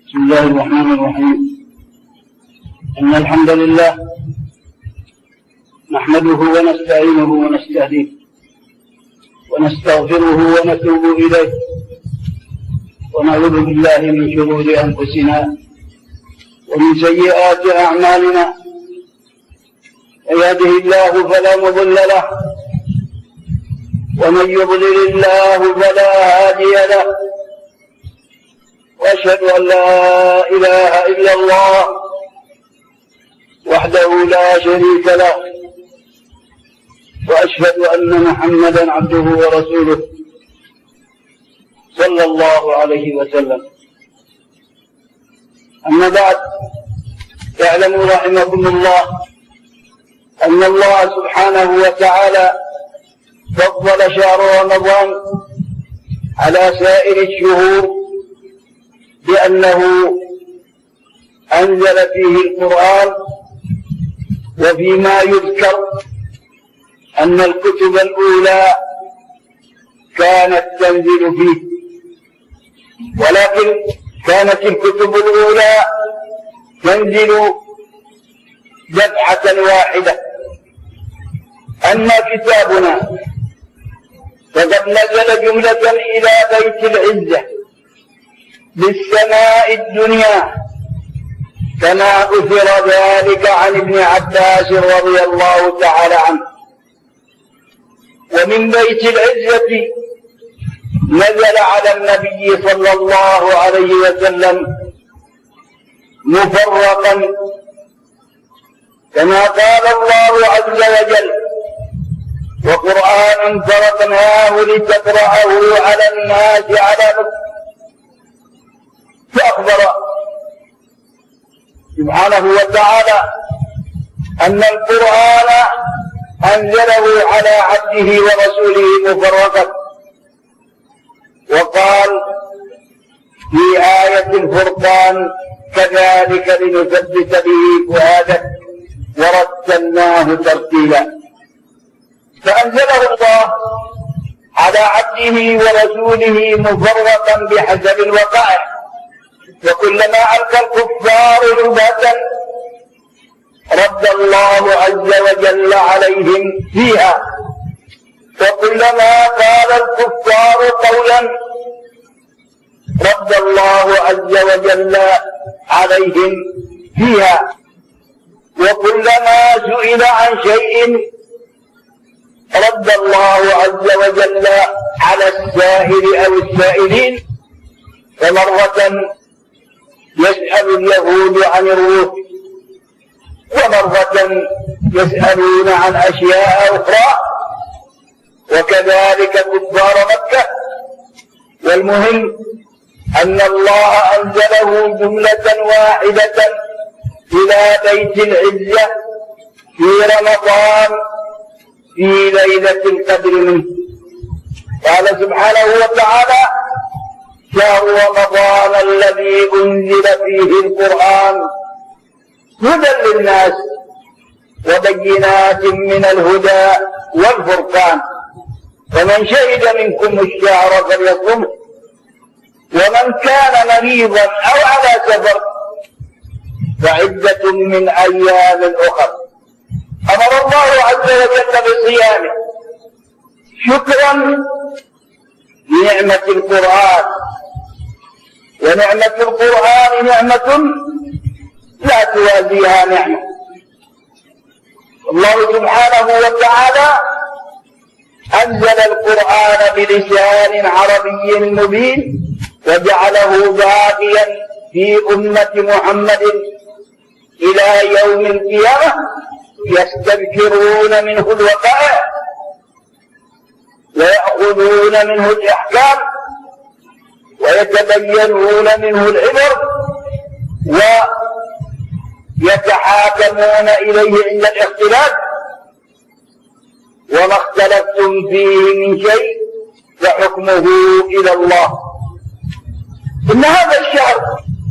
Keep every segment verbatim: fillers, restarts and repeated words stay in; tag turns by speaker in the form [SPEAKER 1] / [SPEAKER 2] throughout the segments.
[SPEAKER 1] بسم الله الرحمن الرحيم. إن الحمد لله نحمده ونستعينه ونستهديه ونستغفره ونتوب إليه ونعوذ بالله من شرور أنفسنا ومن سيئات أعمالنا. من يهده الله فلا مضل له ومن يضلل الله فلا هادي له، وأشهد أن لا إله إلا الله وحده لا شريك له، وأشهد أن محمدا عبده ورسوله صلى الله عليه وسلم. أما بعد، اعلموا رحمكم الله أن الله سبحانه وتعالى فضل شهر رمضان على سائر الشهور بأنه أنزل فيه القرآن، وفيما يذكر أن الكتب الأولى كانت تنزل فيه، ولكن كانت الكتب الأولى تنزل دفعة واحدة. أما كتابنا فقد نزل جملة إلى بيت العزة للسماء الدنيا، كما أثر ذلك عن ابن عباس رضي الله تعالى عنه. ومن بيت العزة نزل على النبي صلى الله عليه وسلم مفرقا، كما قال الله عز وجل: وقرآنا فرقناه لتقرأه على الناس على مكة. فأخبر سبحانه وتعالى أن القرآن أنزله على عبده ورسوله مفرقا، وقال في آية الفرقان: كذلك لنثبت به فؤادك ورتلناه ترتيلا. فأنزله الله على عبده ورسوله مفرقا بحسب الوقائع، وكلما ألقى الكفار شبهة رد الله عز وجل عليهم فيها، وكلما قال الكفار قولا رد الله عز وجل عليهم فيها، وكلما سئل عن شيء رد الله عز وجل على السائل أو السائلين. فمرة يسأل اليهود عن الروح، ومرة يسألون عن أشياء أخرى، وكذلك كفار مكة. والمهم أن الله أنزله جملة واحدة إلى بيت العزة في رمضان في ليلة القدر منه. قال سبحانه وتعالى: شهر رمضان الذي أنزل فيه القرآن هدى للناس وبينات من الهدى والفرقان، فمن شهد منكم الشهر فليصمه، ومن كان مريضا أو على سفر فعدة من أيام أخر. أمر الله عز وجل بصيامه شكرا لنعمة القرآن، ونعمة القرآن نعمة لا توازيها نعمة. الله سبحانه وتعالى أنزل القرآن بلسان عربي مبين، وجعله باقيا في أمة محمد إلى يوم القيامة، يستذكرون منه الوقائع ويأخذون منه الأحكام ويتبينون منه العبر ويتحاكمون إليه عند الاختلاف. وما اختلفتم فيه من شيء فحكمه إلى الله. إن هذا الشهر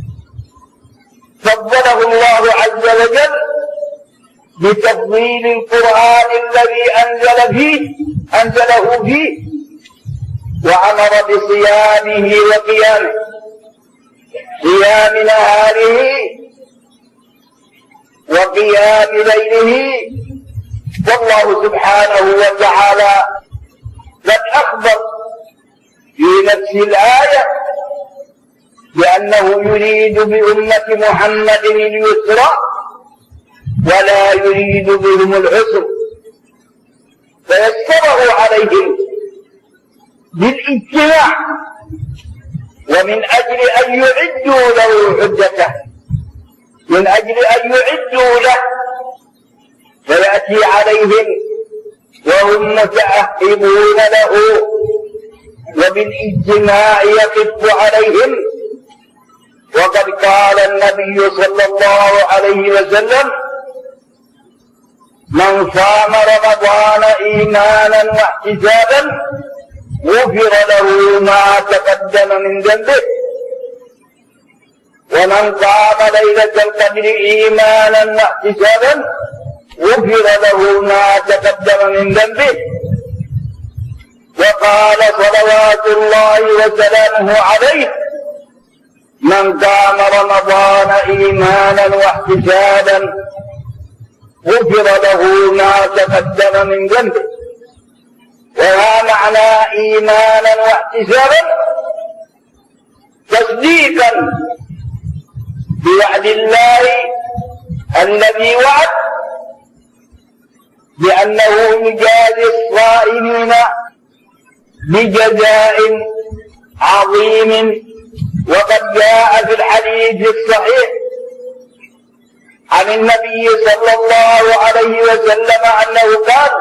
[SPEAKER 1] فضله الله عز وجل بتفضيل القرآن الذي أنزل فيه أنزله فيه، وأمر بصيامه وقيامه. قيام نهاره وقيام ليله. والله سبحانه وتعالى قد أخبر في نفس الآية بأنه يريد بأمة محمد اليسر ولا يريد بهم العسر، فيسره عليهم بالاجتماع ومن أجل أن يعدوا له حجته، من أجل أن يعدوا له، فيأتي عليهم وهم متأهبون له، وبالاجتماع يخف عليهم. وقد قال النبي صلى الله عليه وسلم: من صام رمضان إيمانا واحتسابا غفر له ما تقدم من ذنبه، ومن قام ليلة القدر إيمانا واحتسابا غفر له ما تقدم من ذنبه. وقال صلوات الله وسلامه عليه: من قام رمضان إيمانا واحتسابا غفر له ما تقدم من ذنبه. وما معنى إيمانا واحتسابا؟ تصديقا بوعد الله الذي وعد بأنه يجازي الصائمين بجزاء عظيم. وقد جاء في الحديث الصحيح عن النبي صلى الله عليه وسلم أنه قال: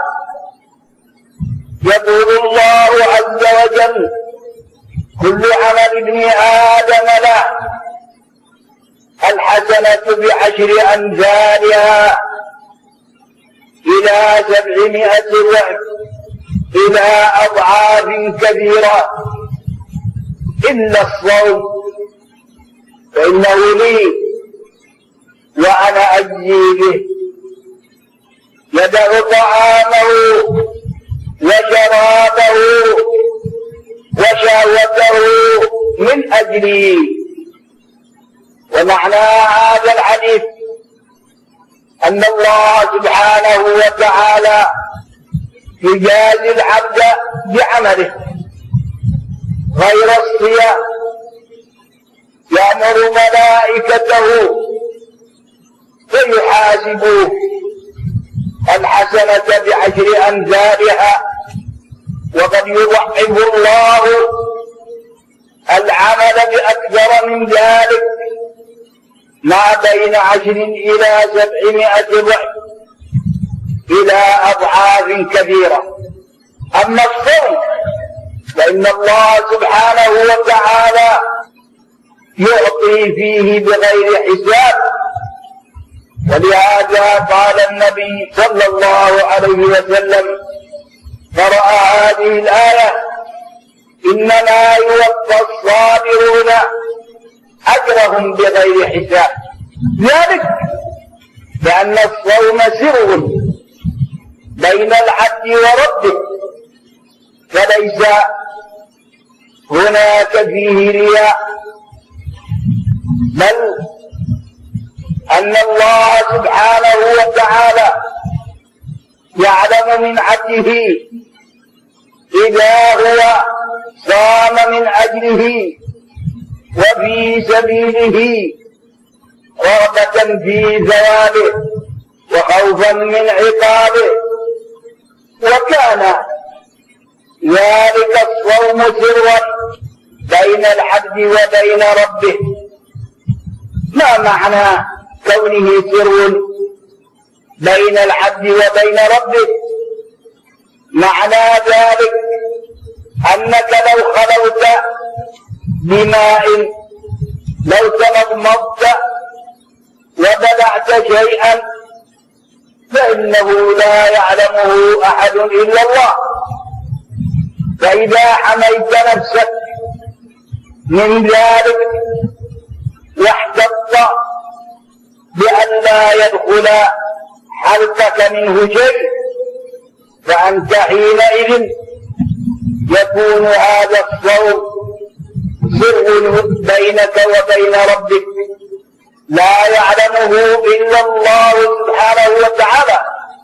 [SPEAKER 1] يقول الله عز وجل: كل عمل ابن آدم له، الحسنة بعشر أمثالها إلى سبعمائة ضعف إلى أضعاف كثيرة إلا الصوم فإنه لي وأنا أجزي به. يدع طعامه وشرابه وشهوته من أجلي. ومعنى هذا الحديث أن الله سبحانه وتعالى يجازي العبد بعمله غير الصيام، يأمر ملائكته فيحاسبوه الحسنة بعشر أمثالها، وقد يضعف الله العمل بأكثر من ذلك ما بين عشر إلى سبعمائة ضعف إلى أضعاف كثيرة. أما الصوم فإن الله سبحانه وتعالى يعطي فيه بغير حساب، ولهذا قال النبي صلى الله عليه وسلم: قرأ هذه الآية: إنما يوفى الصابرون أجرهم بغير حساب. ذلك لأن الصوم سر بين العبد وربه، فليس هناك فيه رياء، بل أن الله سبحانه وتعالى يعلم من عبده إذا هو صام من أجله وفي سبيله رغبة في ثوابه وخوفا من عقابه. وكان ذلك الصوم سرا بين العبد وبين ربه. ما معنى كونه سر بين العبد وبين ربه؟ معنى ذلك أنك لو خلوت بماء، لو تمضمضت وبلعت شيئا فإنه لا يعلمه أحد إلا الله. فإذا حميت نفسك من ذلك واحتطت بأن لا يدخل حلقك منه شيء، فأنت حينئذ يكون هذا الصوم سر بينك وبين ربك لا يعلمه إلا الله سبحانه وتعالى.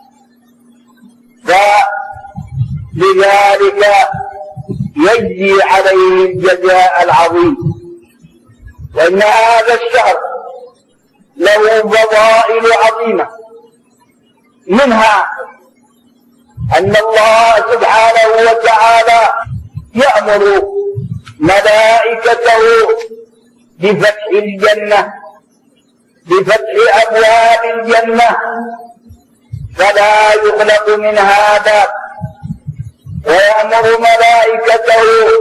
[SPEAKER 1] فلذلك يجزي عليه الجزاء العظيم. وإن هذا الشهر له فضائل عظيمة، منها أن الله سبحانه وتعالى يأمر ملائكته بفتح الجنة، بفتح أبواب الجنة فلا يغلق منها باب، ويأمر ملائكته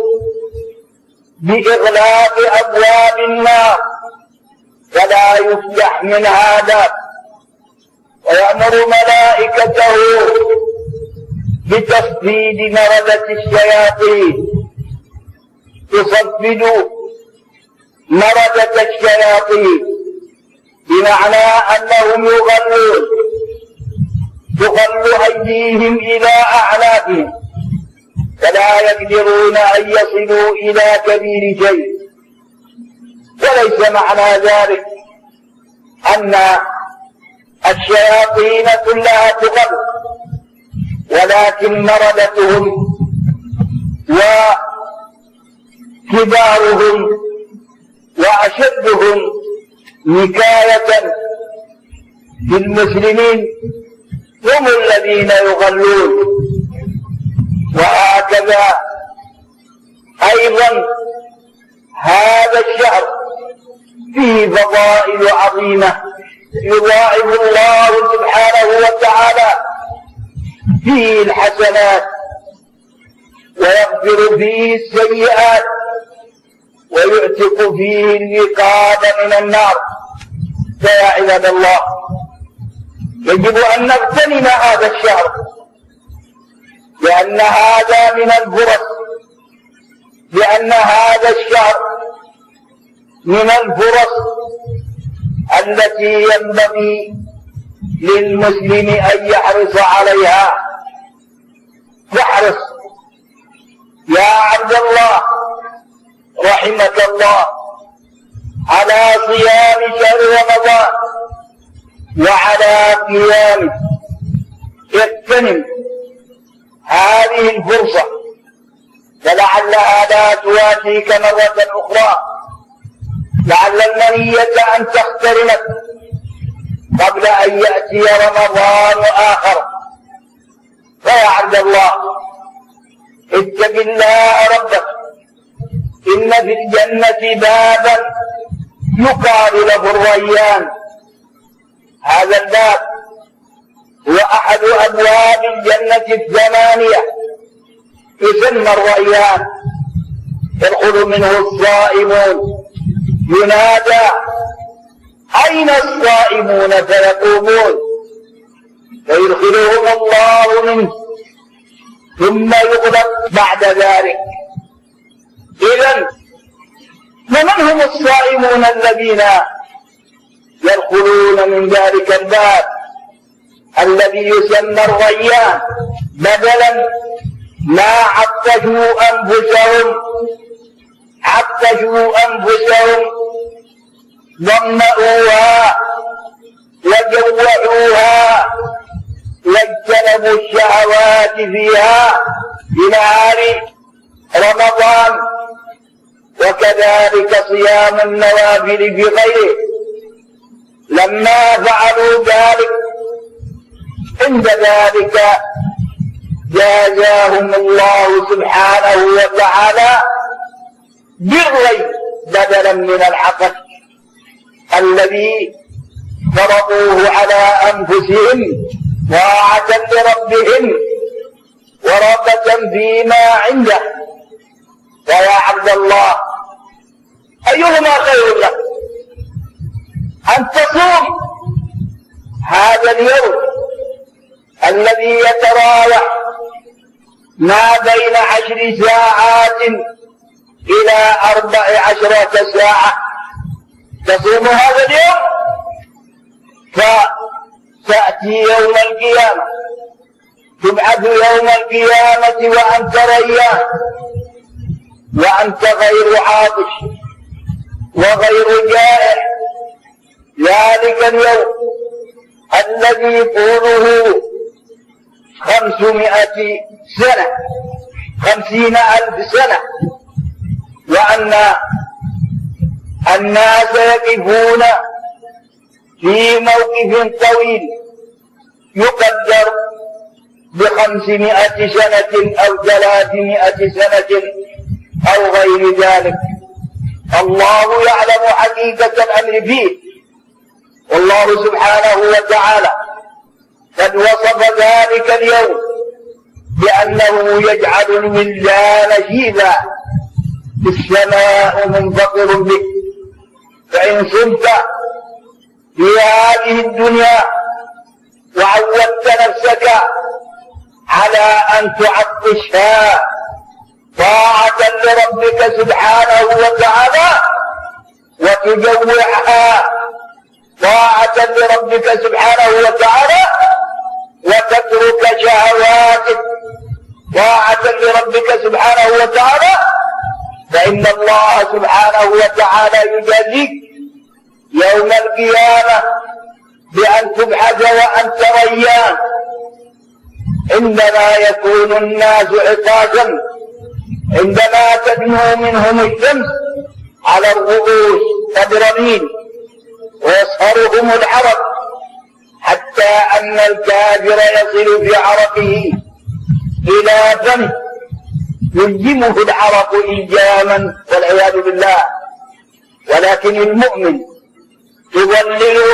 [SPEAKER 1] بإغلاق أبواب النار فلا يفتح منها باب، ويأمر ملائكته بتصفيد مردة الشياطين، تصفد مردة الشياطين بمعنى أنهم يغلون، تغل أيديهم إلى أعناقهم فلا يقدرون أن يصلوا إلى كبير شيء. وليس معنى ذلك أن الشياطين كلها تغل، ولكن مردتهم وكبارهم وأشدهم نكاية بالمسلمين هم الذين يغلون. وهكذا أيضا هذا الشهر فيه فضائل عظيمة، يضاعف الله سبحانه وتعالى فيه الحسنات ويغفر فيه السيئات ويعتق فيه الرقاب من النار. فيا عباد الله، يجب أن نغتنم هذا الشهر، لأن هذا من الفرص، لأن هذا الشهر من الفرص التي ينبغي للمسلم أن يحرص عليها. فاحرص يا عبد الله رحمك الله على صيام شهر رمضان وعلى قيامه. اغتنم هذه الفرصة فلعلها لا تواتيك مرة أخرى، لعل المنية أن تخترمك قبل أن يأتي رمضان آخر. فيا عبد الله اتق الله ربك، إن في الجنة بابا يقال له الريان. هذا الباب هو أحد أبواب الجنة الثمانية، يسمى الريان، يدخل منه الصائمون، ينادى أين الصائمون فيقومون فيدخلهم الله منه ثم يغلق بعد ذلك. إذن فمن هم الصائمون الذين يدخلون من ذلك الباب الذي يسمى الريان؟ بدلا ما عطشوا أنفسهم عطشوا أنفسهم ضمأوها وجوعوها واجتنبوا الشهوات فيها بنهار رمضان. وكذلك صيام النوافل بغيره، لما فعلوا ذلك عند ذلك جازاهم الله سبحانه وتعالى بالري بدلا من العطش الذي فرضوه على أنفسهم طاعة لربهم ورغبة فيما عنده. فيا عبد الله أيهما خير لك، أن تصوم هذا اليوم الذي يتراوح ما بين عشر ساعات إلى أربع عشرة ساعة، تصوم هذا اليوم فتأتي يوم القيامة، تبعث يوم القيامة وأنت ريان وأنت غير عاطش وغير جائع، ذلك اليوم الذي طوله خمسمائة سنة خمسين ألف سنة، وأن الناس يقفون في موقف طويل يقدر بخمسمائة سنة أو ثلاثمائة سنة أو غير ذلك. الله يعلم حقيقة الأمر فيه، والله سبحانه وتعالى قد وصف ذلك اليوم بأنه يجعل الولدان شيبا السماء منفطر به. فإن صمت في هذه الدنيا وعودت نفسك على أن تعطشها طاعة لربك سبحانه وتعالى وتجوعها طاعة لربك سبحانه وتعالى وتترك شهواتك طاعة لربك سبحانه وتعالى، فإن الله سبحانه وتعالى يجازيك يوم القيامة بأن تبحث وأنت ريان عندما يكون الناس عطاشا، عندما تدنو منهم الشمس على الرؤوس كالرميم ويصهرهم العرق حتى أن الكافر يصل في عرقه إلى فمه يلجمه العرق إلجاما والعياذ بالله. ولكن المؤمن تظلله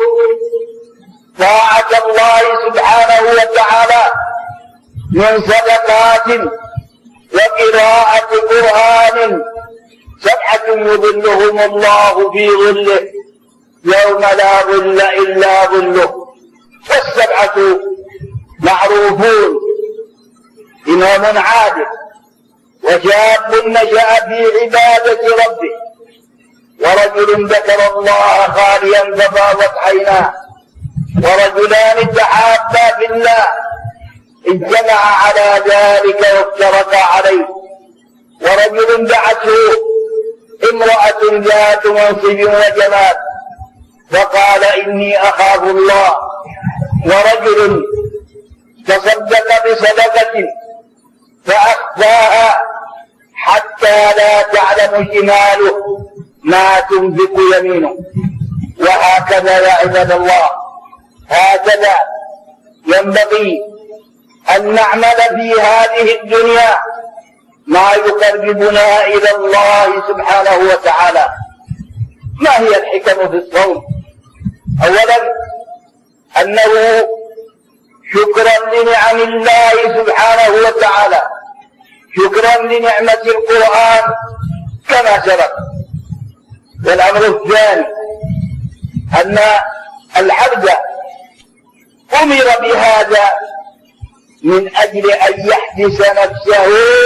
[SPEAKER 1] طاعة الله سبحانه وتعالى من صدقات وقراءة قرآن، سبعة يظلهم الله في ظله يوم لا ظل إلا ظله. والسبعة معروفون: إمام عادل، وشاب نشأ في عبادة ربه، ورجل ذكر الله خاليا ففاضت عيناه، ورجلان تحابا في الله اجتمع على ذلك وافترقا عليه، ورجل دعته امرأة ذات منصب وجمال فقال إني أخاف الله، ورجل تصدق بصدقة فأخفاها حتى لا تعلم شماله ما تنفق يمينه. وهكذا يا عباد الله، هكذا ينبغي أن نعمل في هذه الدنيا ما يقربنا إلى الله سبحانه وتعالى. ما هي الحكم في الصوم؟ أولا أنه شكرا لنعم الله سبحانه وتعالى، شكرا لنعمة القرآن كما سبق. والأمر الثاني أن العبد أمر بهذا من أجل أن يحدث نفسه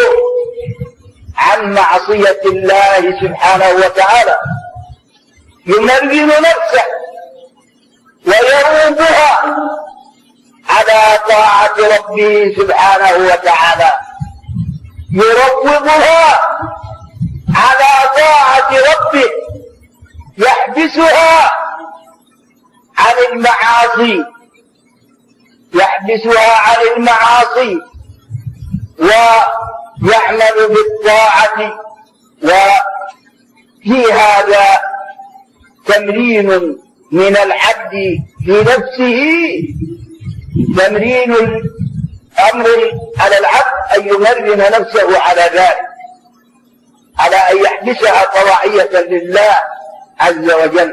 [SPEAKER 1] عن معصية الله سبحانه وتعالى، يمرن نفسه ويروضها على طاعة ربه سبحانه وتعالى، يروضها على طاعة ربه، يحبسها عن المعاصي يحبسها عن المعاصي ويعمل بالطاعة. وفي هذا تمرين من العبد في نفسه، تمرين أمر على العبد أن يمرن نفسه على ذلك، على أن يحبسها طواعية لله عز وجل.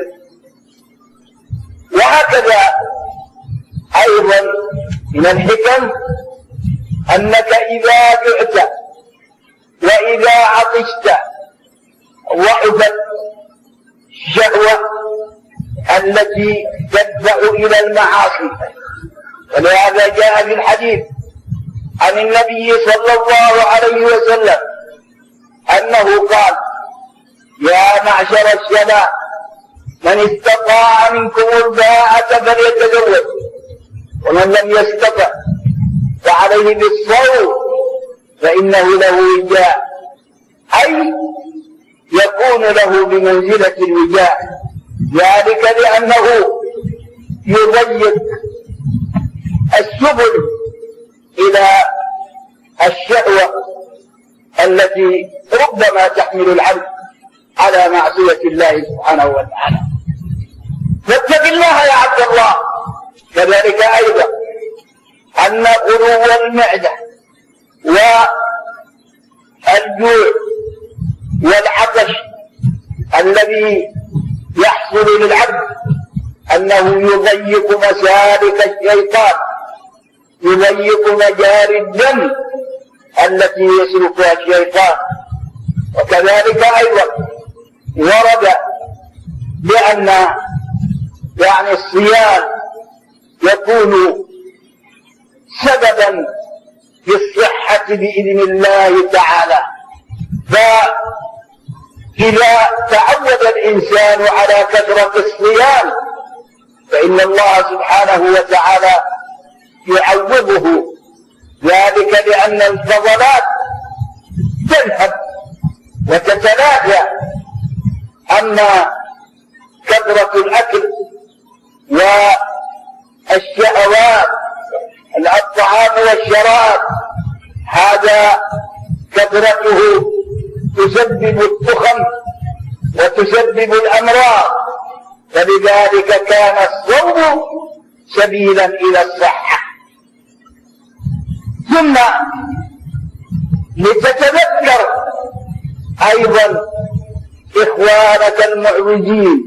[SPEAKER 1] وهكذا أيضا من الحكم أنك إذا جعت وإذا عطشت ضعفت الشهوة التي تدفع إلى المعاصي. ولهذا جاء في الحديث عن النبي صلى الله عليه وسلم أنه قال: يا معشر الشباب من استطاع منكم الباءة فليتزوج، ومن لم يستطع فعليه بالصوم فإنه له وجاء. أي يكون له بمنزلة الوجاء، ذلك لأنه يضيق السبل إلى الشهوة التي ربما تحمل العبد على معصية الله سبحانه وتعالى. فاتق الله يا عبد الله. كذلك أيضا أن غلو المعدة والجوع والعطش الذي يحصل للعبد أنه يضيق مسالك الشيطان، يضيق مجاري الدم التي يسلكها الشيطان. وكذلك أيضا ورد بأن يعني الصيام يكون سببا في الصحة بإذن الله تعالى. فإذا تعود الإنسان على كثرة الصيام فإن الله سبحانه وتعالى يعوضه ذلك، لأن الفضلات تذهب وتتلافى. أما كثرة الأكل والشهوات الطعام والشراب هذا كثرته تسبب التخم وتسبب الأمراض، فلذلك كان الصوم سبيلا إلى الصحة. ثم لتتذكر أيضا إخوانك المعوجين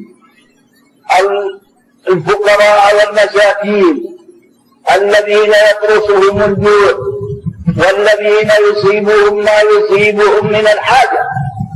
[SPEAKER 1] الفقراء والمساكين الذين يطرسهم الجوع والذين يصيبهم ما يصيبهم من الحاجة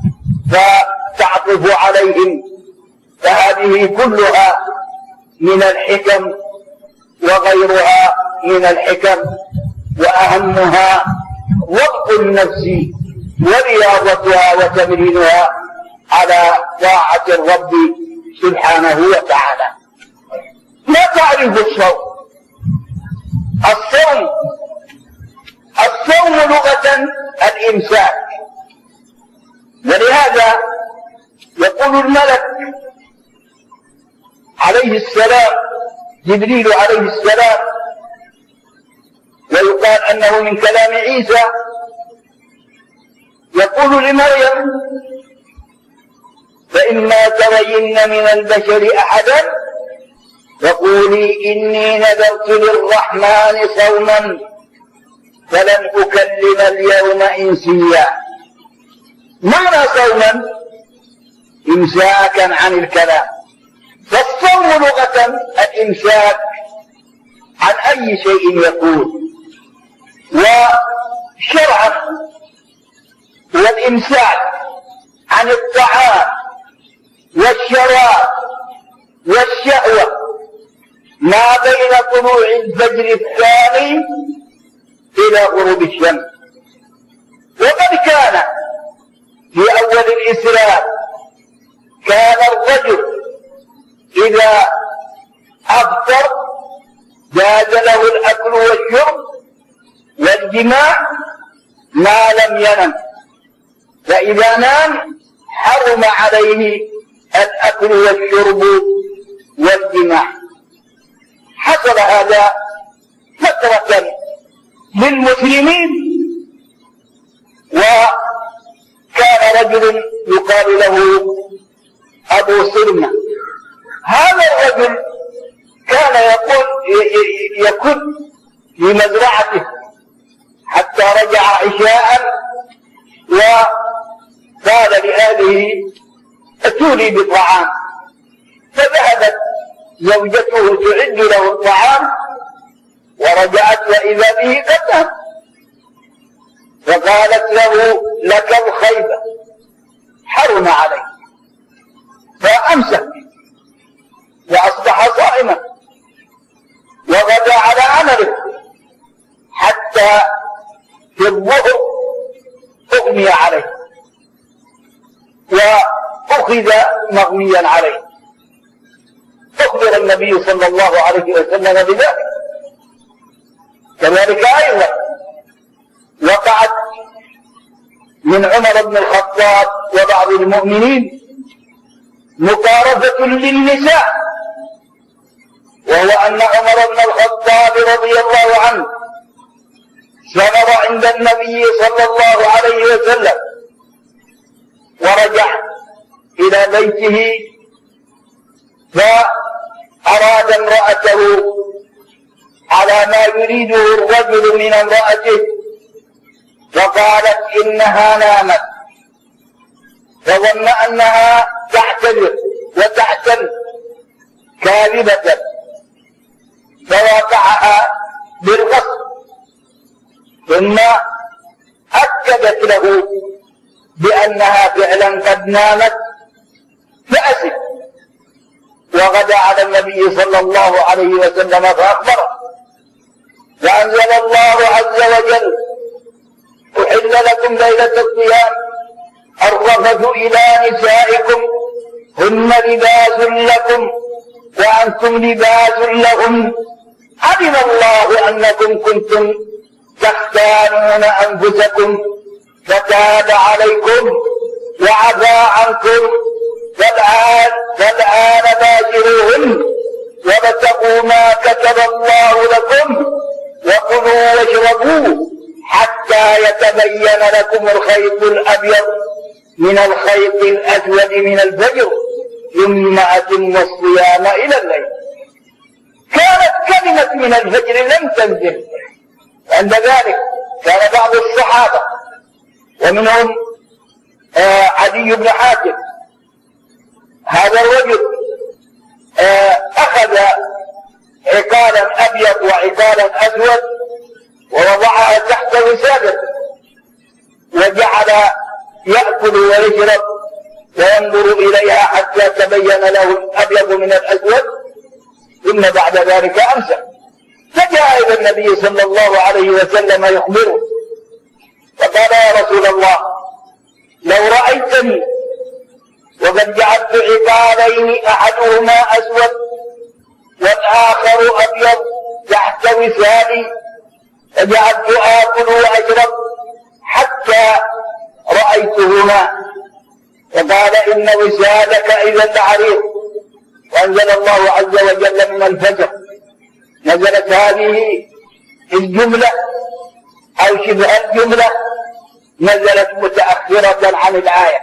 [SPEAKER 1] فتعطف عليهم، فهذه كلها من الحكم وغيرها من الحكم، وأهمها ضبط النفس ورياضتها وتمرينها على طاعة الرب سبحانه وتعالى. لا تعرف الصوم. الصوم الصوم لغة الإمساك، ولهذا يقول الملك عليه السلام جبريل عليه السلام، ويقال أنه من كلام عيسى، يقول لمريم: فإما ترين من البشر أحدا فقولي إني نذرت للرحمن صوما فلن أكلم اليوم إنسيا. معنى صوما إمساكا عن الكلام، فالصوم لغة الإمساك عن أي شيء يكون، وشرعا والإمساك عن الطعام والشراب والشهوة ما بين طلوع الفجر الثاني إلى غروب الشمس. وقد كان في أول الإسلام كان الرجل إذا أفطر جاز له الأكل والشرب والجماع ما لم ينم، فإذا نام حرم عليه الأكل والشرب والجماع. حصل هذا فترة للمسلمين، وكان رجل يقال له أبو سلمة. هذا الرجل كان يقول يكن في مزرعته حتى رجع عشاء وقال لهذه: ائتوني بطعام. فذهبت زوجته تعد له الطعام ورجعت وإذا به قد، فقالت له: لك الخيبة، حرم عليك. فأمسك وأصبح صائما وغدا على عمله حتى في الظهر أغمي عليه وأخذ مغميا عليه. أخبر النبي صلى الله عليه وسلم بذلك. كذلك أيضا وقعت من عمر بن الخطاب وبعض المؤمنين مقارفة للنساء، وهو أن عمر بن الخطاب رضي الله عنه سمر عند النبي صلى الله عليه وسلم ورجع إلى بيته فأراد امرأته على ما يريده الرجل من امرأته، فقالت إنها نامت، فظن أنها تعتذر وتعتل كاذبة فوقعها بالغصب، ثم أكدت له بأنها فعلا قد نامت فأسف، وغدا على النبي صلى الله عليه وسلم فأخبره، فأنزل الله عز وجل: أحل لكم ليلة الصيام الرفث إلى نسائكم هن لباس لكم وأنتم لباس لهم علم الله أنكم كنتم تختانون أنفسكم فتاب عليكم وعفى عنكم فالآن فالآن باشروهن وابتغوا ما كتب الله لكم وكلوا واشربوا حتى يتبين لكم الخيط الأبيض من الخيط الأسود من الفجر ثم أتموا الصيام إلى الليل. كانت كلمة من الفجر لم تنزل. عند ذلك كان بعض الصحابة ومنهم آه عدي بن حاتم، هذا الرجل آه أخذ عقالا أبيض وعقالا أسود ووضعها تحت وسادته وجعل يأكل ويشرب وينظر إليها حتى تبين له الأبيض من الأسود، ثم بعد ذلك أمسك، فجاء إلى النبي صلى الله عليه وسلم يخبره فقال: يا رسول الله، لو رأيتني وقد جعلت عقالين أحدهما أسود والآخر أبيض تحت وسادي فجعلت آكل وأشرب حتى رأيتهما، فقال: إن وسادك إذا لعريض. وأنزل الله عز وجل من الفجر، نزلت هذه الجملة أو شبه الجملة نزلت متأخرة عن الآية،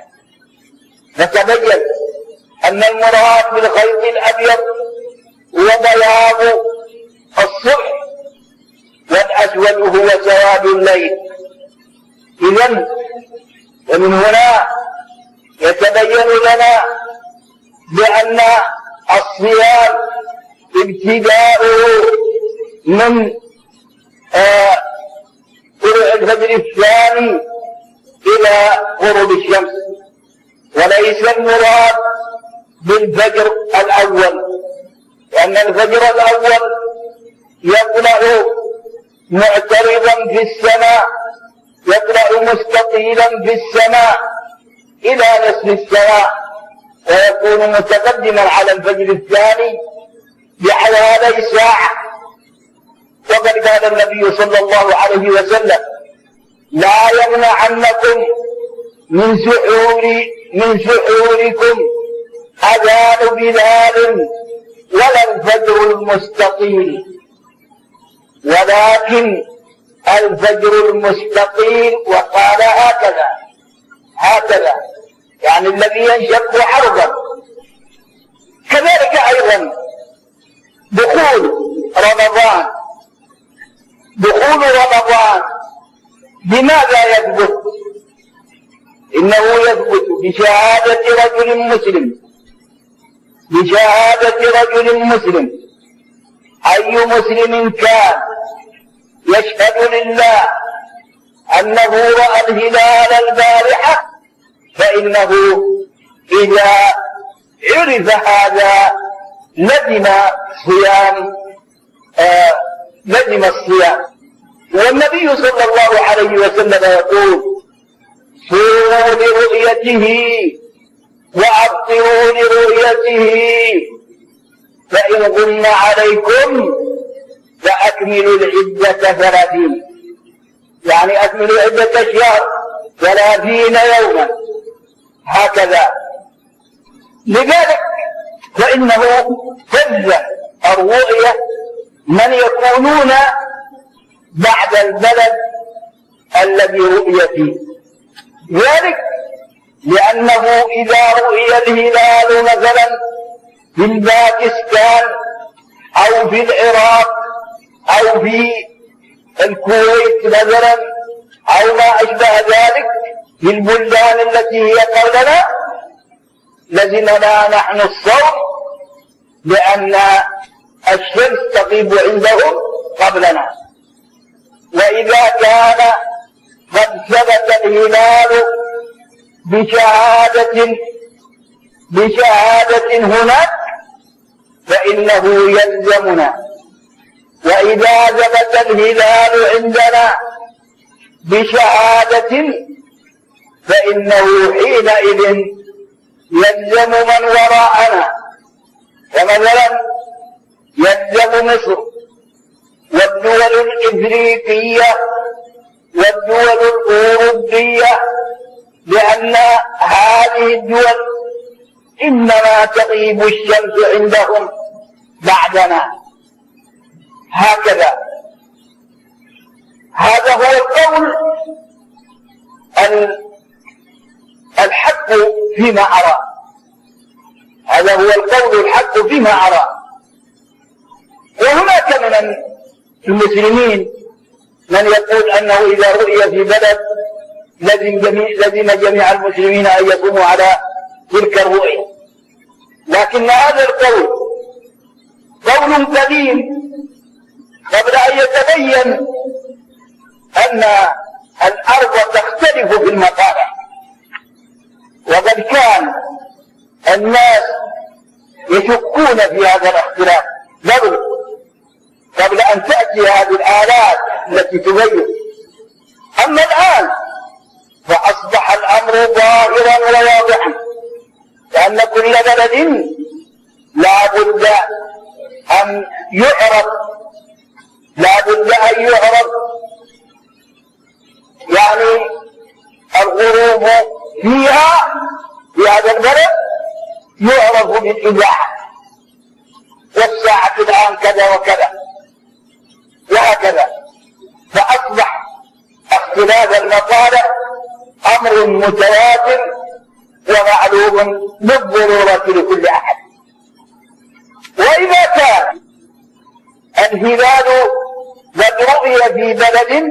[SPEAKER 1] فتبين أن المراد بالخيط الأبيض هو بياض الصبح والأسود هو سواد الليل. إذن ومن هنا يتبين لنا بأن الصيام ابتداؤه من طلوع الفجر الثاني إلى غروب الشمس، وليس المراد بالفجر الأول، لأن الفجر الأول يطلع معترضا في السماء، يطلع مستطيلا في السماء إلى نصف السماء، ويكون متقدما على الفجر الثاني بحوالي ساعة. وقد قال النبي صلى الله عليه وسلم: لا يمنعنكم من سحور من سحوركم أذان بلال ولا الفجر المستقيل، ولكن الفجر المستقيل. وقال هكذا هكذا يعني الذي ينشق عرضا. كذلك أيضا دخول رمضان دخول رمضان بماذا يثبت؟ إنه يثبت بشهادة رجل مسلم بشهادة رجل مسلم أي مسلم كان يشهد لله أنه رأى الهلال البارحة، فإنه إذا عرف هذا لزم صيام آه لزم الصيام. والنبي صلى الله عليه وسلم يقول: صوموا لرؤيته وأبطروا لرؤيته، فإن غم عليكم فأكملوا العدة ثلاثين، يعني أكملوا عدة الشهر ثلاثين يوما هكذا. لذلك فإنه تلزم الرؤية من يكونون بعد البلد الذي رؤي فيه، ذلك لأنه إذا رؤي الهلال مثلا في الباكستان أو في العراق أو في الكويت مثلا أو ما أشبه ذلك في البلدان التي هي قبلنا، لزمنا نحن الصوم لأن الشمس تغيب عندهم قبلنا. وإذا كان قد ثبت الهلال بشهادة بشهادة هناك فإنه يلزمنا، وإذا ثبت الهلال عندنا بشهادة فإنه حينئذ يلزم من وراءنا. فمثلا يلزم مصر والدول الإفريقية والدول الأوروبية، لأن هذه الدول إنما تغيب الشمس عندهم بعدنا. هكذا هذا هو القول الحق فيما أرى، هذا هو القول الحق فيما أرى. وهناك من المسلمين من يقول أنه إذا رؤي في بلد لزم جميع, لزم جميع المسلمين أن يكونوا على تلك الرؤية، لكن هذا القول قول قديم قبل أن يتبين أن الأرض تختلف في المطالع. وقد كان الناس يشكون في هذا الاختلاف قبل قبل أن تأتي هذه الآلات التي تبين. أما الآن فأصبح الأمر ظاهرا وواضحا، لأن كل بلد لا بد أن يعرف لا بد أن يعرف يعني الغروب فيها في هذا البلد يعرف بالإذاعة، والساعة الآن كذا وكذا وهكذا. فأصبح اختلاف المطالع أمر متواتر ومعلوم بالضرورة لكل أحد. وإذا كان الهلال قد رؤي في بلد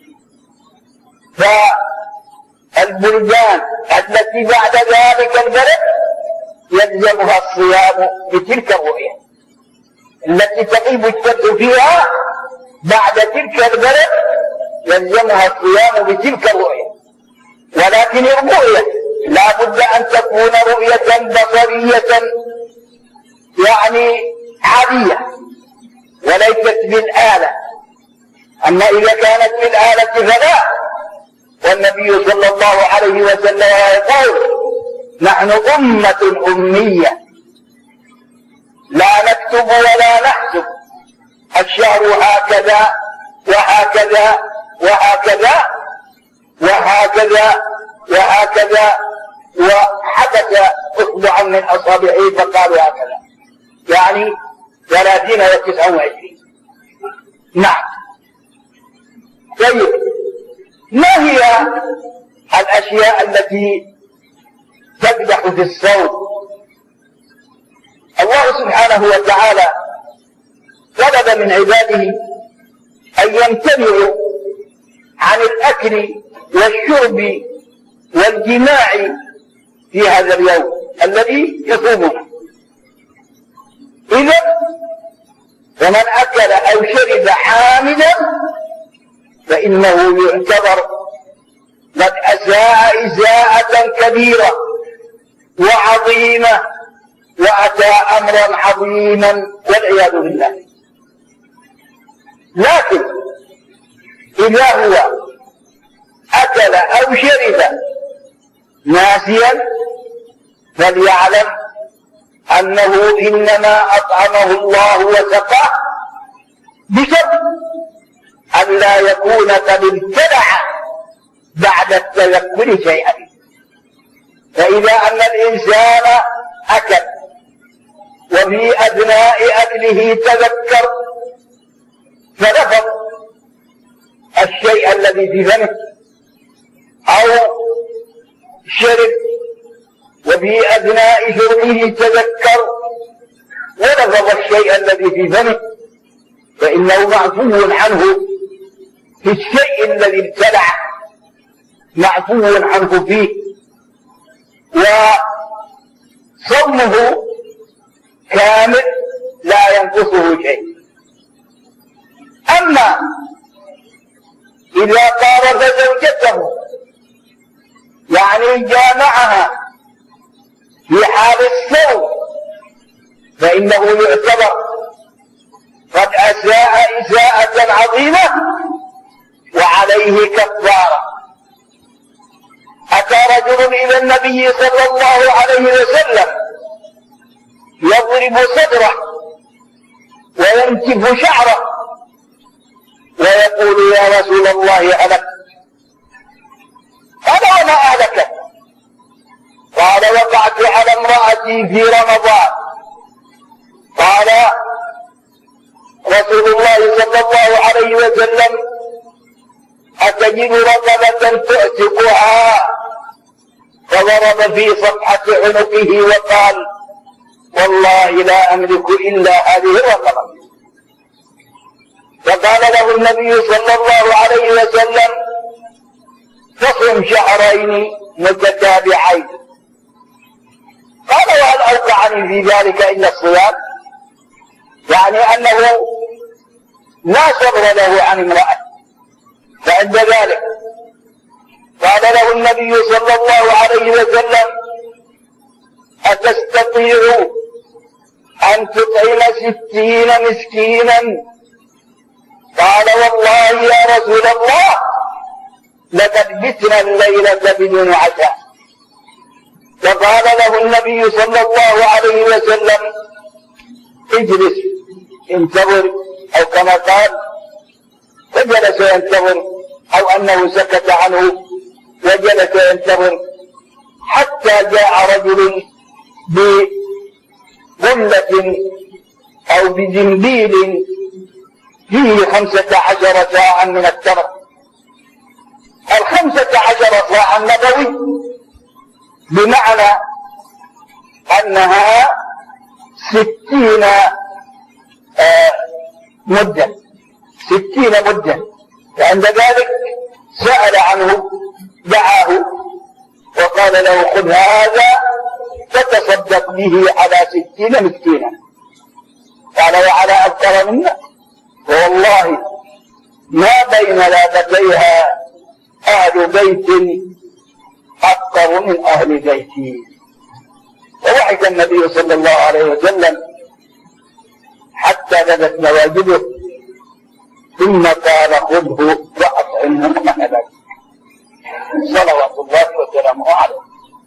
[SPEAKER 1] فالبلدان التي بعد ذلك البلد يلزمها الصيام بتلك الرؤية التي تغيب الشمس فيها بعد تلك البلد، يلزمها الصيام بتلك الرؤية. ولكن الرؤية لا بد أن تكون رؤية بصرية يعني عادية وليست بالآلة. أما إذا كانت بالآلة فلا، والنبي صلى الله عليه وسلم يقول نحن أمة أمية لا نكتب ولا نحسب، الشهر هكذا وهكذا وهكذا وهكذا وهكذا، وحدث أصبعا من أصابعه فقالوا هكذا، يعني ثلاثين وتسعة وعشرين. نعم. طيب، ما هي الأشياء التي تقدح في الصوم؟ الله سبحانه وتعالى طلب من عباده أن يمتنعوا عن الأكل والشرب والجماع في هذا اليوم الذي يصومونه. إذا فمن أكل أو شرب حاملا فإنه يعتبر قد أساء إساءة كبيرة وعظيمة وأتى أمرا عظيما والعياذ بالله. لكن إذا هو أكل أو شرب ناسيا فليعلم أنه إنما أطعمه الله وسقاه بشرط أن لا يكون قد ابتدع بعد التذكر شيئا. فإذا أن الإنسان أكل وفي أثناء أكله تذكر فلفظ الشيء الذي في فمه، أو شرب وفي أثناء شربه تذكر ولفظ الشيء الذي في فمه، فإنه معفو عنه في الشيء الذي ابتلع، معفو عنه فيه، وصومه كامل لا ينقصه شيء. أما إذا قارب زوجته يعني جامعها في حال الصوم فإنه يعتبر قد أساء إساءة عظيمة وعليه كفارة. أتى رجل إلى النبي صلى الله عليه وسلم يضرب صدره وينتف شعره ويقول يا رسول الله هلكت. قال وما أهلكت؟ قال وقعت على امرأتي في رمضان. قال رسول الله صلى الله عليه وسلم أتجد رقبة تؤتقها؟ فضرب في صفحة عنقه وقال والله لا أملك إلا هذه الرقبة. فقال له النبي صلى الله عليه وسلم فصم شهرين متتابعين. قال وهل أوقعني في ذلك إلا الصيام؟ يعني أنه لا صبر له عن امرأة. فعند ذلك قال له النبي صلى الله عليه وسلم أتستطيع أن تطعم ستين مسكينا؟ قال والله يا رسول الله لقد بتنا الليلة بدون عشاء. فقال له النبي صلى الله عليه وسلم اجلس انتظر، أو كما قال فجلس ينتظر، أو أنه سكت عنه وجلس ينتظر حتى جاء رجل بغلة أو بزنبيل فيه خمسة عشر ساعة من التمر. الخمسة عشر ساعة النبوي بمعنى أنها ستين آه مدة ستين مدة. وعند ذلك سأل عنه دعاه وقال له خذ هذا فتصدق به على ستين مسكينا. قال وعلى أكثر منا؟ والله ما بين لابتيها أهل بيت أكثر من أهل بيتي. وضحك النبي صلى الله عليه وسلم حتى بدت نواجذه ثم قال خذه وأطعمه أهلك صلوات الله وسلامه عليه.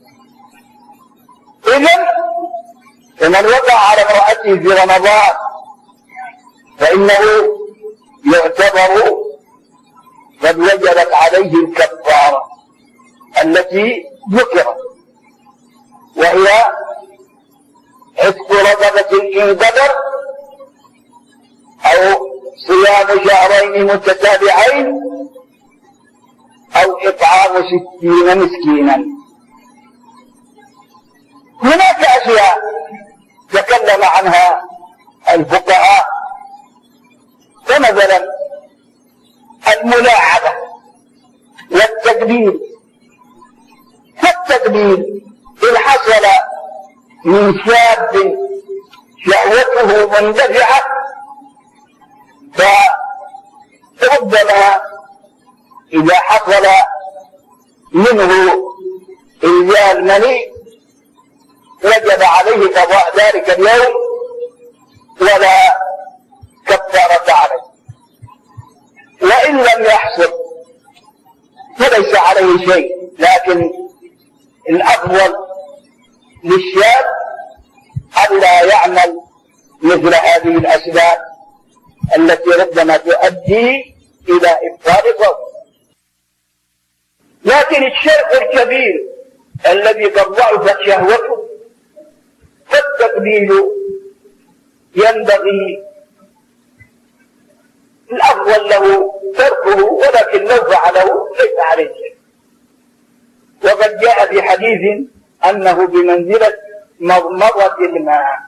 [SPEAKER 1] إذن فمن وقع على امرأته في رمضان فإنه يعتبر قد وجبت عليه الكفارة التي ذكرت، وهي عتق رقبة إن قدر، أو صيام شهرين متتابعين، أو إطعام ستين مسكينا. هناك أشياء تكلم عنها الفقهاء، كمثلا الملاعبة والتقبيل. فالتقبيل إن حصل من شاب شهوته مندفعة فربما إذا حصل منه إنزال مني وجب عليه قضاء ذلك اليوم ولا كفارة عليه. وإن لم يحصل فليس عليه شيء، لكن الأفضل للشاب ألا يعمل مثل هذه الأسباب التي ربما تؤدي إلى إبطال الصوم. لكن الشيخ الكبير الذي قد ضعفت شهوته فالتقبيل ينبغي الأفضل له تركه، ولكن لو فعله ليس عليه شيء. وقد جاء في حديث أنه بمنزلة مضمضة الماء.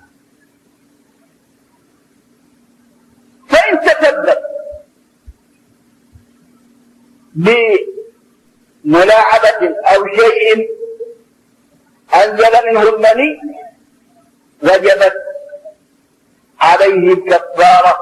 [SPEAKER 1] فإن تثبت بملاعبة أو شيء أنزل منه المني وجبت عليه الكفارة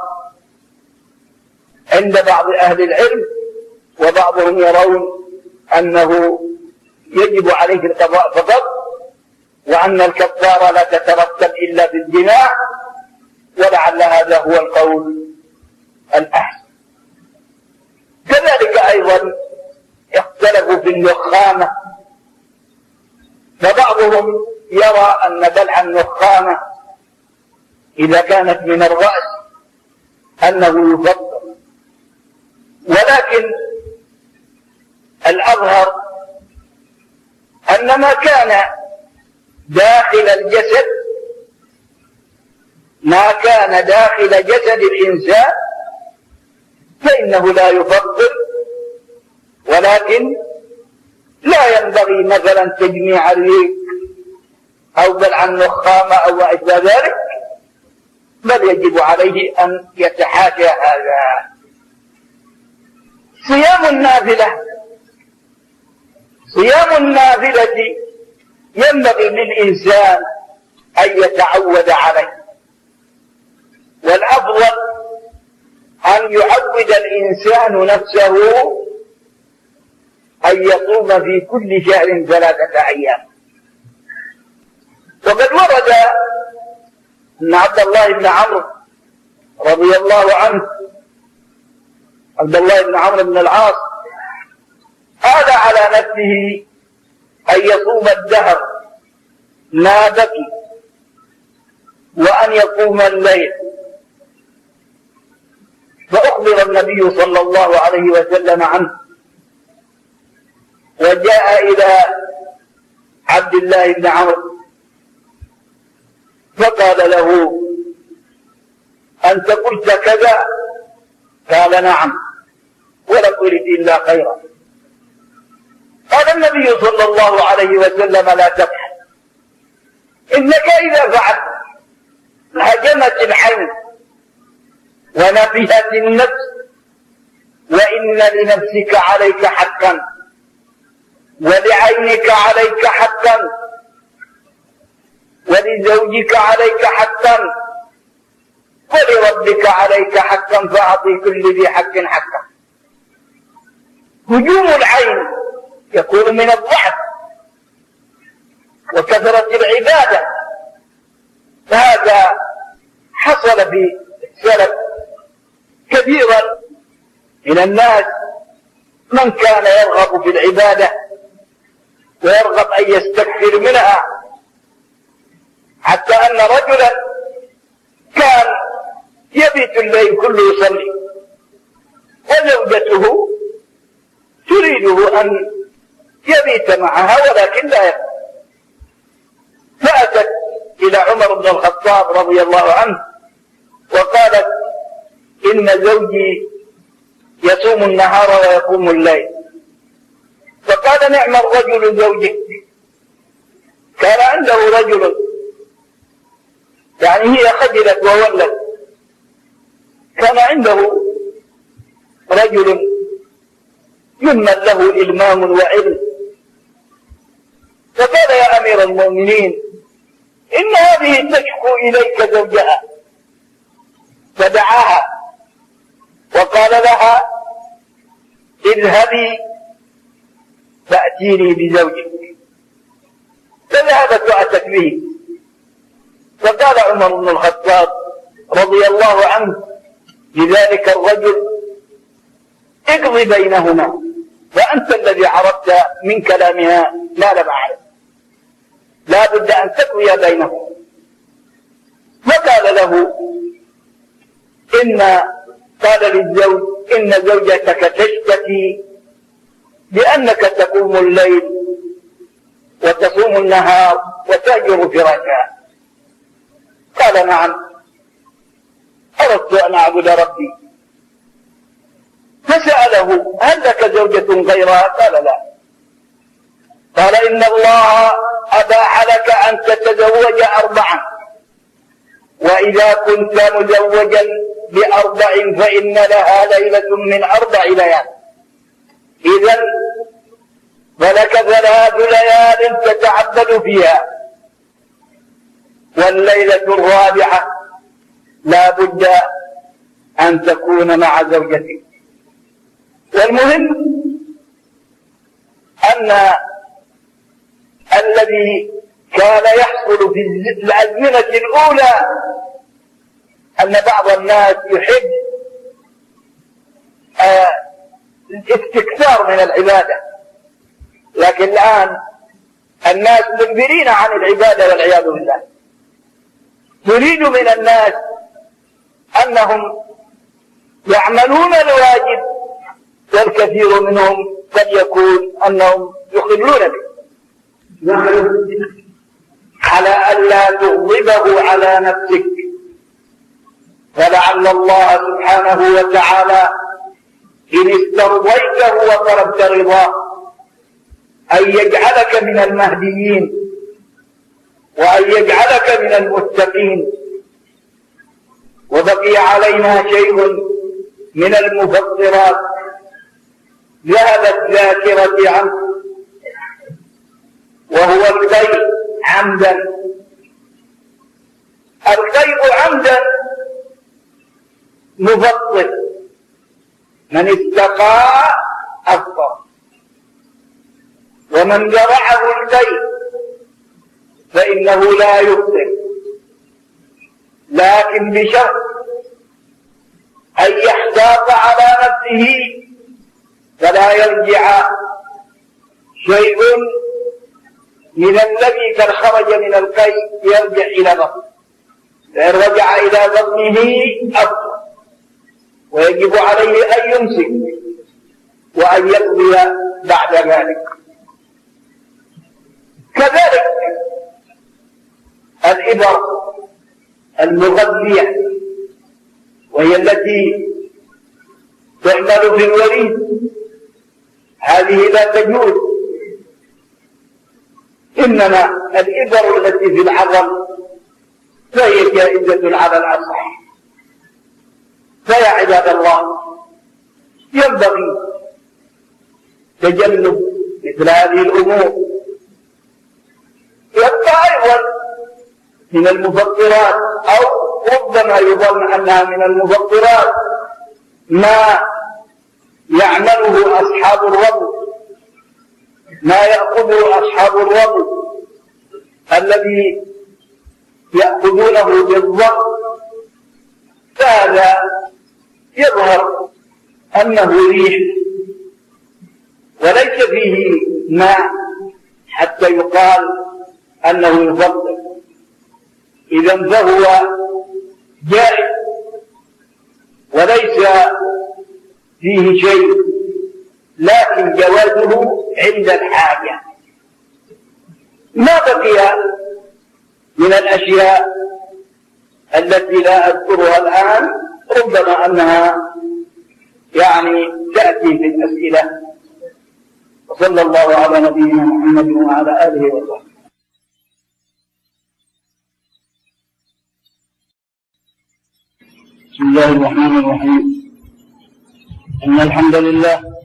[SPEAKER 1] عند بعض أهل العلم، وبعضهم يرون أنه يجب عليه القضاء فقط، وأن الكفارة لا تترتب إلا بالجماع، ولعل هذا هو القول الأحسن. كذلك أيضا اختلفوا في النخامة، فبعضهم يرى أن بلع النخامة إذا كانت من الرأس أنه يفضل، ولكن الأظهر أن ما كان داخل الجسد ما كان داخل جسد الإنسان فإنه لا يفضل، ولكن لا ينبغي مثلا تجميع الريق أو بلع النخامة أو ما أشبه ذلك، بل يجب عليه أن يتحاشى هذا. صيام النافلة صيام النافلة ينبغي للإنسان أن يتعود عليه، والأفضل أن يعود الإنسان نفسه أن يصوم في كل شهر ثلاثة أيام. وقد ورد أن عبد الله بن عمرو رضي الله عنه عبد الله بن عمرو بن العاص قال على نفسه أن يصوم الدهر ما بكي وأن يقوم الليل، فأخبر النبي صلى الله عليه وسلم عنه، وجاء إلى عبد الله بن عمرو فقال له: أنت قلت كذا؟ قال: نعم، ولم أرد إلا خيرا. قال النبي صلى الله عليه وسلم: لا تفعل، إنك إذا فعلت هجمت العين ونفهت النفس، وإن لنفسك عليك حقا ولعينك عليك حقا ولزوجك عليك حقا ولربك عليك حقا، فأعطي كل ذي حق حقا. هجوم العين يكون من الضعف وكثرة العبادة، فهذا حصل في سلف كثيرا من الناس من كان يرغب في العبادة ويرغب أن يستكثر منها، حتى أن رجلا كان يبيت الليل كله يصلي، وزوجته تريده أن يبيت معها ولكن لا يفعل، فأتت إلى عمر بن الخطاب رضي الله عنه وقالت: إن زوجي يصوم النهار ويقوم الليل. فقال: نعم الرجل زوجك. كان عنده رجل، يعني هي خجلت وولت، كان عنده رجل ممن له إلمام وعلم، فقال: يا أمير المؤمنين، إن هذه تشكو إليك زوجها. فدعاها وقال لها: اذهبي فأتيني بزوجك. فذهبت وأتت به، فقال عمر بن الخطاب رضي الله عنه لذلك الرجل: اقضي بينهما، وأنت الذي عرفت من كلامها ما لم أعرف، لا بد أن تقضي بينهما. فقال له: إن قال للزوج: إن زوجتك تشتكي بأنك تقوم الليل وتصوم النهار وتهجر فراشا. قال نعم، أردت أن أعبد ربي. فسأله هل لك زوجة غيرها؟ قال لا. قال إن الله أباح لك أن تتزوج أربعا، وإذا كنت مزوجا بأربع فإن لها ليلة من أربع ليال، إذن فلك ثلاث ليال تتعبد فيها، والليلة الرابعة لا بد أن تكون مع زوجتك. والمهم أن الذي كان يحصل في الأزمنة الأولى أن بعض الناس يحب آه الاستكثار من العبادة، لكن الآن الناس مدبرين عن العبادة والعياذ بالله. تريد من الناس أنهم يعملون الواجب، والكثير منهم قد يكون أنهم يخلون به. نحن على ألا تغضبه على نفسك، فلعل الله سبحانه وتعالى إن استرضيته وطلبت رضاه أن يجعلك من المهديين وأن يجعلك من المتقين. وبقي علينا شيء من المفطرات ذهبت ذاكرتي عنه، وهو القيء عمدا. القيء عمدا مفطر، من استقى أفطر، ومن جرعه القيء فإنه لا يفطر، لكن بشرط أن يحتاط على نفسه فلا يرجع شيء من الذي قد خرج من القيء يرجع إلى بطنه، فإن رجع إلى بطنه أفطر، ويجب عليه أن يمسك وأن يقضي بعد ذلك. كذلك الإبر المغذية، وهي التي تعمل في الوريد، هذه لا تجوز، إنما الإبر التي في العضل فهي جائزة على الأصح. فيا عباد الله، ينبغي تجنب مثل هذه الأمور. يبقى أيضا من المفطرات، أو ربما يظن أنها من المفطرات، ما يعمله أصحاب الربو، ما يأخذه أصحاب الربو الذي يأخذونه بالضبط، فهذا يظهر أنه ريح وليس فيه ماء حتى يقال أنه يفطر، إذن فهو جائز وليس فيه شيء، لكن جوازه عند الحاجة. ما بقي من الأشياء التي لا أذكرها الآن، ربما أنها يعني تأتي في الأسئلة. وصلى الله على نبينا محمد وعلى آله وصحبه. بسم الله الرحمن الرحيم. إن الحمد لله